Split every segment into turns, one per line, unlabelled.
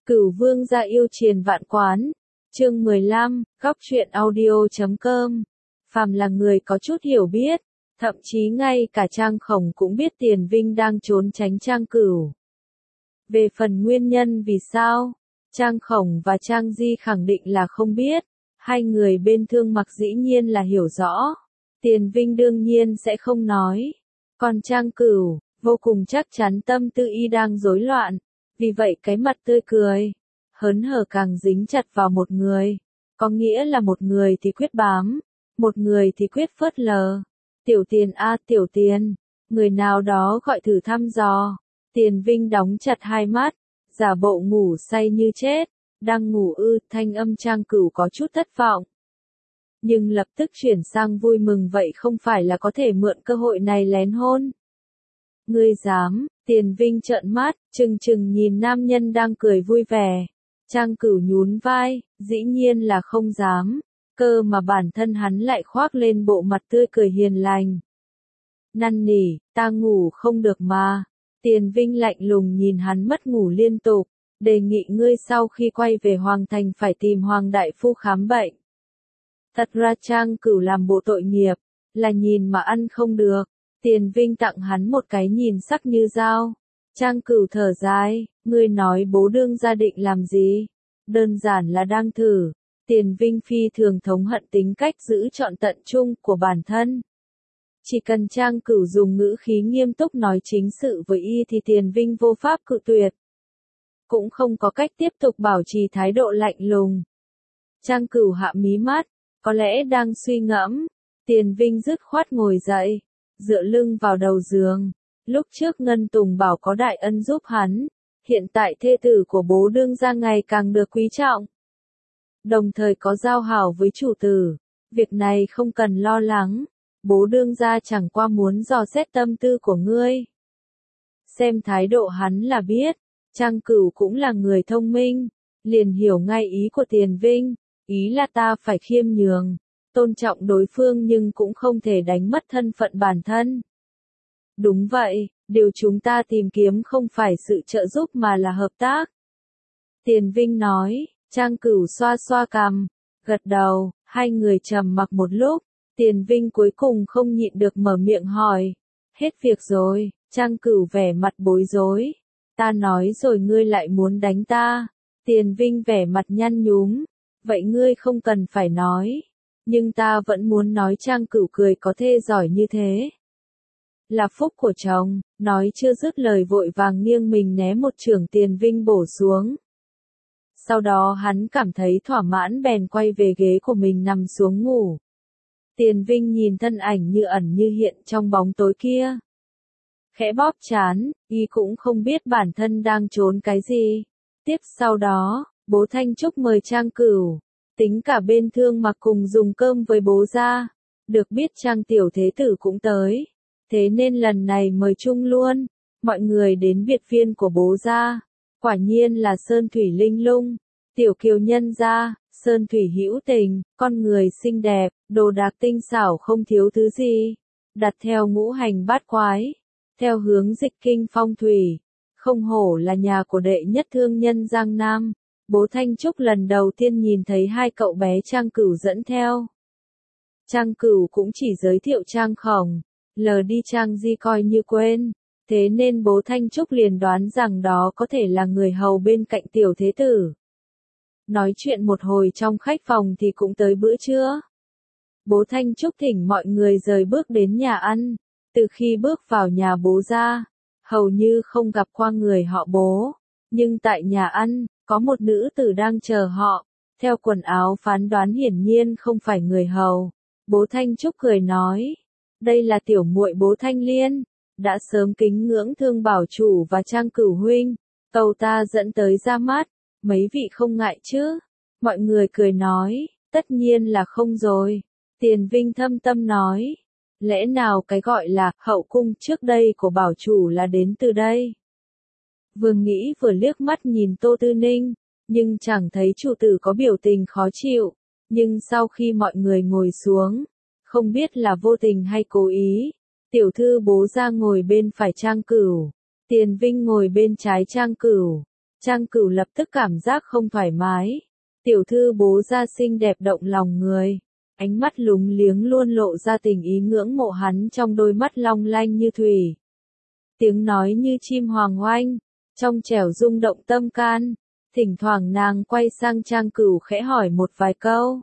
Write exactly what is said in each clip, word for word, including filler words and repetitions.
Cửu vương gia yêu triền vạn quán. Chương mười lăm, góc truyện audio chấm com. Phàm là người có chút hiểu biết, thậm chí ngay cả Trang Khổng cũng biết Tiền Vinh đang trốn tránh Trang Cửu. Về phần nguyên nhân vì sao, Trang Khổng và Trang Di khẳng định là không biết, hai người bên Thương Mặc dĩ nhiên là hiểu rõ. Tiền Vinh đương nhiên sẽ không nói. Còn Trang Cửu, vô cùng chắc chắn tâm tư y đang rối loạn, vì vậy cái mặt tươi cười, hớn hở càng dính chặt vào một người. Có nghĩa là một người thì quyết bám, một người thì quyết phớt lờ. Tiểu Tiền a Tiểu Tiền, người nào đó gọi thử thăm dò. Tiền Vinh đóng chặt hai mắt, giả bộ ngủ say như chết. Đang ngủ ư? Thanh âm Trang Cửu có chút thất vọng, nhưng lập tức chuyển sang vui mừng. Vậy không phải là có thể mượn cơ hội này lén hôn? Ngươi dám? Tiền Vinh trợn mắt, trừng trừng nhìn nam nhân đang cười vui vẻ. Trang Cửu nhún vai, dĩ nhiên là không dám, cơ mà bản thân hắn lại khoác lên bộ mặt tươi cười hiền lành. Năn nỉ, ta ngủ không được mà. Tiền Vinh lạnh lùng nhìn hắn mất ngủ liên tục, đề nghị ngươi sau khi quay về Hoàng Thành phải tìm Hoàng Đại Phu khám bệnh. Thật ra Trang Cửu làm bộ tội nghiệp, là nhìn mà ăn không được. Tiền Vinh tặng hắn một cái nhìn sắc như dao. Trang Cửu thở dài, ngươi nói bố đương gia định làm gì? Đơn giản là đang thử. Tiền Vinh phi thường thống hận tính cách giữ trọn tận trung của bản thân. Chỉ cần Trang Cửu dùng ngữ khí nghiêm túc nói chính sự với y thì Tiền Vinh vô pháp cự tuyệt. Cũng không có cách tiếp tục bảo trì thái độ lạnh lùng. Trang Cửu hạ mí mắt, có lẽ đang suy ngẫm. Tiền Vinh dứt khoát ngồi dậy, dựa lưng vào đầu giường. Lúc trước Ngân Tùng bảo có đại ân giúp hắn, hiện tại thê tử của bố đương gia ngày càng được quý trọng. Đồng thời có giao hảo với chủ tử, việc này không cần lo lắng, bố đương gia chẳng qua muốn dò xét tâm tư của ngươi. Xem thái độ hắn là biết, Trang Cửu cũng là người thông minh, liền hiểu ngay ý của Tiền Vinh, ý là ta phải khiêm nhường, tôn trọng đối phương nhưng cũng không thể đánh mất thân phận bản thân. Đúng vậy, điều chúng ta tìm kiếm không phải sự trợ giúp mà là hợp tác. Tiền Vinh nói. Trang Cửu xoa xoa cằm, gật đầu, hai người trầm mặc một lúc. Tiền Vinh cuối cùng không nhịn được mở miệng hỏi, hết việc rồi? Trang Cửu vẻ mặt bối rối, ta nói rồi ngươi lại muốn đánh ta. Tiền Vinh vẻ mặt nhăn nhúm, vậy ngươi không cần phải nói, nhưng ta vẫn muốn nói. Trang Cửu cười, có thê giỏi như thế là phúc của chồng. Nói chưa dứt lời vội vàng nghiêng mình né một chưởng Tiền Vinh bổ xuống. Sau đó hắn cảm thấy thỏa mãn bèn quay về ghế của mình nằm xuống ngủ. Tiền Vinh nhìn thân ảnh như ẩn như hiện trong bóng tối kia, khẽ bóp trán, y cũng không biết bản thân đang trốn cái gì. Tiếp sau đó, bố Thanh Trúc mời Trang Cửu, tính cả bên Thương Mặc cùng dùng cơm với bố ra. Được biết Trang tiểu thế tử cũng tới, thế nên lần này mời chung luôn. Mọi người đến biệt viên của bố ra, quả nhiên là sơn thủy linh lung, tiểu kiều nhân gia, sơn thủy hữu tình, con người xinh đẹp, đồ đạc tinh xảo không thiếu thứ gì, đặt theo ngũ hành bát quái, theo hướng dịch kinh phong thủy, không hổ là nhà của đệ nhất thương nhân Giang Nam. Bố Thanh Trúc lần đầu tiên nhìn thấy hai cậu bé Trang Cửu dẫn theo. Trang Cửu cũng chỉ giới thiệu Trang Khổng, lờ đi Trang Di coi như quên. Thế nên bố Thanh Trúc liền đoán rằng đó có thể là người hầu bên cạnh tiểu thế tử. Nói chuyện một hồi trong khách phòng thì cũng tới bữa trưa. Bố Thanh Trúc thỉnh mọi người rời bước đến nhà ăn. Từ khi bước vào nhà bố ra, hầu như không gặp qua người họ bố. Nhưng tại nhà ăn, có một nữ tử đang chờ họ. Theo quần áo phán đoán hiển nhiên không phải người hầu. Bố Thanh Trúc cười nói, đây là tiểu muội bố Thanh Liên. Đã sớm kính ngưỡng Thương bảo chủ và Trang Cửu huynh, cầu ta dẫn tới ra mắt, mấy vị không ngại chứ? Mọi người cười nói, tất nhiên là không rồi. Tiền Vinh thâm tâm nói, lẽ nào cái gọi là hậu cung trước đây của bảo chủ là đến từ đây? Vừa nghĩ vừa liếc mắt nhìn Tô Tư Ninh, nhưng chẳng thấy chủ tử có biểu tình khó chịu. Nhưng sau khi mọi người ngồi xuống, không biết là vô tình hay cố ý, tiểu thư bố ra ngồi bên phải Trang Cửu, Tiền Vinh ngồi bên trái Trang Cửu. Trang Cửu lập tức cảm giác không thoải mái. Tiểu thư bố gia xinh đẹp động lòng người. Ánh mắt lúng liếng luôn lộ ra tình ý ngưỡng mộ hắn trong đôi mắt long lanh như thủy. Tiếng nói như chim hoàng oanh, trong trẻo rung động tâm can. Thỉnh thoảng nàng quay sang Trang Cửu khẽ hỏi một vài câu.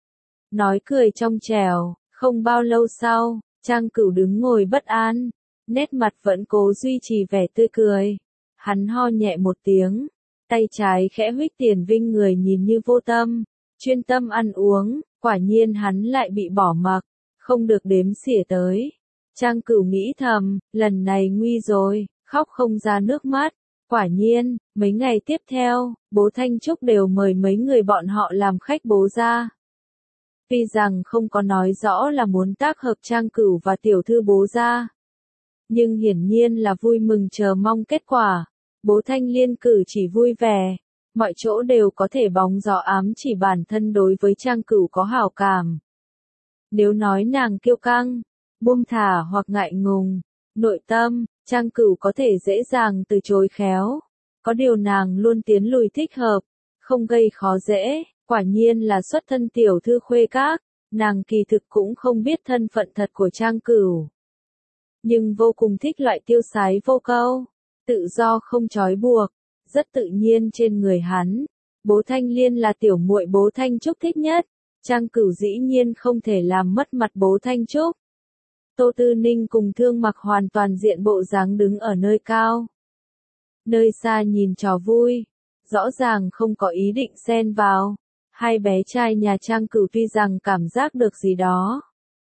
Nói cười trong trẻo, không bao lâu sau, Trang Cửu đứng ngồi bất an, nét mặt vẫn cố duy trì vẻ tươi cười. Hắn ho nhẹ một tiếng, tay trái khẽ huých Tiền Vinh người nhìn như vô tâm, chuyên tâm ăn uống, quả nhiên hắn lại bị bỏ mặc, không được đếm xỉa tới. Trang Cửu nghĩ thầm, lần này nguy rồi, khóc không ra nước mắt. Quả nhiên, mấy ngày tiếp theo, bố Thanh Trúc đều mời mấy người bọn họ làm khách bố gia. Tuy rằng không có nói rõ là muốn tác hợp Trang Cửu và tiểu thư bố gia, nhưng hiển nhiên là vui mừng chờ mong kết quả. Bố Thanh Liên cử chỉ vui vẻ, mọi chỗ đều có thể bóng gió ám chỉ bản thân đối với Trang Cửu có hảo cảm. Nếu nói nàng kiêu căng, buông thả hoặc ngại ngùng, nội tâm, Trang Cửu có thể dễ dàng từ chối khéo. Có điều nàng luôn tiến lùi thích hợp, không gây khó dễ, quả nhiên là xuất thân tiểu thư khuê các, nàng kỳ thực cũng không biết thân phận thật của Trang Cửu. Nhưng vô cùng thích loại tiêu sái vô câu, tự do không trói buộc, rất tự nhiên trên người hắn. Bố Thanh Liên là tiểu muội bố Thanh Trúc thích nhất, Trang Cửu dĩ nhiên không thể làm mất mặt bố Thanh Trúc. Tô Tư Ninh cùng Thương Mặc hoàn toàn diện bộ dáng đứng ở nơi cao. Nơi xa nhìn trò vui, rõ ràng không có ý định xen vào. Hai bé trai nhà Trang Cửu tuy rằng cảm giác được gì đó,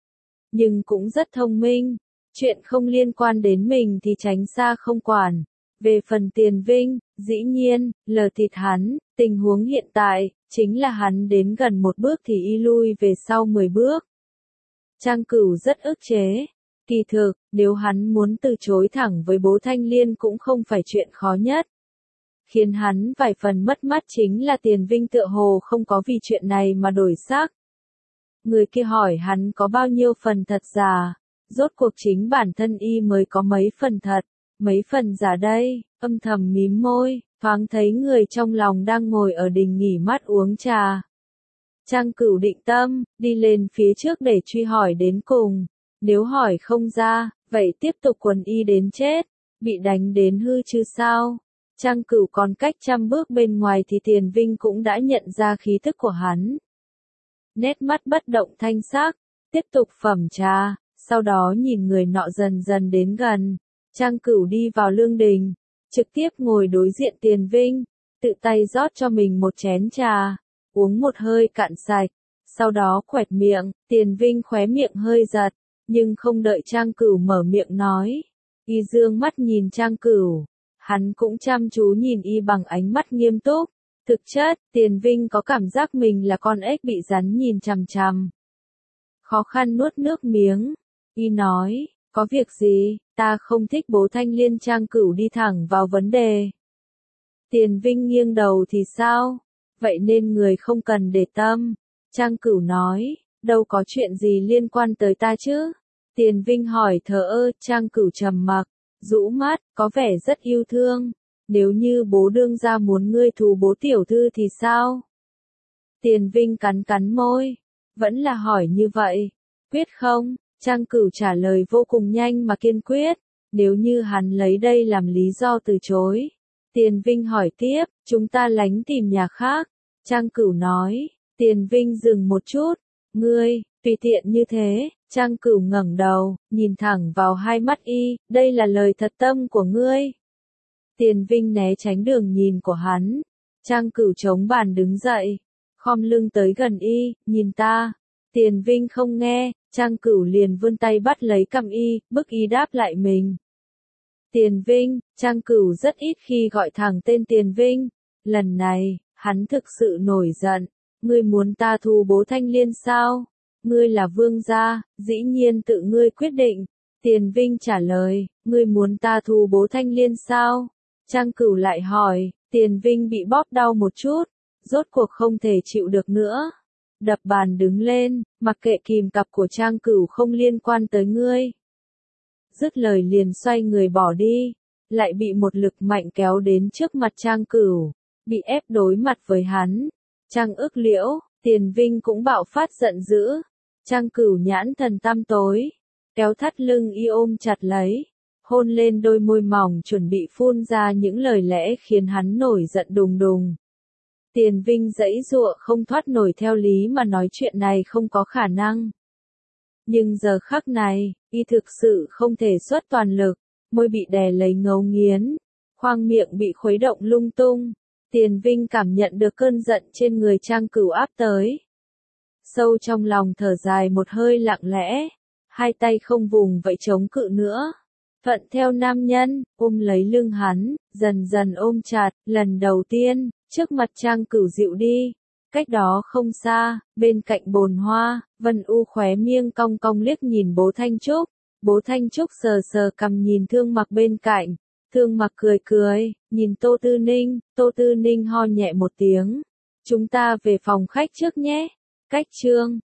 nhưng cũng rất thông minh. Chuyện không liên quan đến mình thì tránh xa không quản. Về phần Tiền Vinh, dĩ nhiên, lờ thịt hắn, tình huống hiện tại, chính là hắn đến gần một bước thì y lui về sau mười bước. Trang Cửu rất ức chế. Kỳ thực, nếu hắn muốn từ chối thẳng với bố Thanh Liên cũng không phải chuyện khó nhất. Khiến hắn vài phần mất mát chính là Tiền Vinh tựa hồ không có vì chuyện này mà đổi sắc. Người kia hỏi hắn có bao nhiêu phần thật giả, rốt cuộc chính bản thân y mới có mấy phần thật, mấy phần giả đây, âm thầm mím môi, thoáng thấy người trong lòng đang ngồi ở đình nghỉ mát uống trà. Trang Cửu định tâm, đi lên phía trước để truy hỏi đến cùng, nếu hỏi không ra, vậy tiếp tục quần y đến chết, bị đánh đến hư chứ sao. Trang Cửu còn cách trăm bước bên ngoài thì Tiền Vinh cũng đã nhận ra khí thức của hắn. Nét mắt bất động thanh sắc, tiếp tục phẩm trà, sau đó nhìn người nọ dần dần đến gần. Trang Cửu đi vào lương đình, trực tiếp ngồi đối diện Tiền Vinh, tự tay rót cho mình một chén trà, uống một hơi cạn sạch, sau đó quẹt miệng. Tiền Vinh khóe miệng hơi giật, nhưng không đợi Trang Cửu mở miệng nói, y dương mắt nhìn Trang Cửu. Hắn cũng chăm chú nhìn y bằng ánh mắt nghiêm túc. Thực chất, Tiền Vinh có cảm giác mình là con ếch bị rắn nhìn chằm chằm. Khó khăn nuốt nước miếng. Y nói, có việc gì, ta không thích bố Thanh Liên. Trang Cửu đi thẳng vào vấn đề. Tiền Vinh nghiêng đầu thì sao? Vậy nên người không cần để tâm. Trang Cửu nói, đâu có chuyện gì liên quan tới ta chứ? Tiền Vinh hỏi thờ ơ. Trang Cửu trầm mặc, rũ mắt, có vẻ rất yêu thương. Nếu như bố đương gia muốn ngươi thù bố tiểu thư thì sao? Tiền Vinh cắn cắn môi, vẫn là hỏi như vậy. Quyết không? Trang Cửu trả lời vô cùng nhanh mà kiên quyết. Nếu như hắn lấy đây làm lý do từ chối. Tiền Vinh hỏi tiếp, chúng ta lánh tìm nhà khác. Trang Cửu nói. Tiền Vinh dừng một chút. Ngươi, tùy tiện như thế. Trang Cửu ngẩng đầu, nhìn thẳng vào hai mắt y, đây là lời thật tâm của ngươi. Tiền Vinh né tránh đường nhìn của hắn. Trang Cửu chống bàn đứng dậy, khom lưng tới gần y, nhìn ta. Tiền Vinh không nghe, Trang Cửu liền vươn tay bắt lấy cằm y, bức y đáp lại mình. Tiền Vinh, Trang Cửu rất ít khi gọi thẳng tên Tiền Vinh. Lần này, hắn thực sự nổi giận. Ngươi muốn ta thù bố Thanh Liên sao? Ngươi là vương gia, dĩ nhiên tự ngươi quyết định. Tiền Vinh trả lời, ngươi muốn ta thù bố Thanh Liên sao? Trang Cửu lại hỏi. Tiền Vinh bị bóp đau một chút, rốt cuộc không thể chịu được nữa. Đập bàn đứng lên, mặc kệ kìm cặp của Trang Cửu không liên quan tới ngươi. Dứt lời liền xoay người bỏ đi. lại bị một lực mạnh kéo đến trước mặt Trang Cửu, bị ép đối mặt với hắn. Trang Ước Liễu, Tiền Vinh cũng bạo phát giận dữ. Trang Cửu nhãn thần tăm tối, kéo thắt lưng y ôm chặt lấy, hôn lên đôi môi mỏng chuẩn bị phun ra những lời lẽ khiến hắn nổi giận đùng đùng. Tiền Vinh giãy giụa không thoát nổi, theo lý mà nói chuyện này không có khả năng. Nhưng giờ khắc này, y thực sự không thể xuất toàn lực, môi bị đè lấy ngấu nghiến, khoang miệng bị khuấy động lung tung. Tiền Vinh cảm nhận được cơn giận trên người Trang Cửu áp tới. Sâu trong lòng thở dài một hơi lặng lẽ, hai tay không vùng vẫy chống cự nữa. Thuận theo nam nhân, ôm lấy lưng hắn, dần dần ôm chặt, lần đầu tiên, trước mặt Trang Cửu dịu đi. Cách đó không xa, bên cạnh bồn hoa, Vân U khóe miệng cong cong liếc nhìn Bố Thanh Trúc. Bố Thanh Trúc sờ sờ cằm nhìn Thương Mặc bên cạnh. Thương Mặc cười cười, nhìn Tô Tư Ninh, Tô Tư Ninh ho nhẹ một tiếng. Chúng ta về phòng khách trước nhé. Cách chương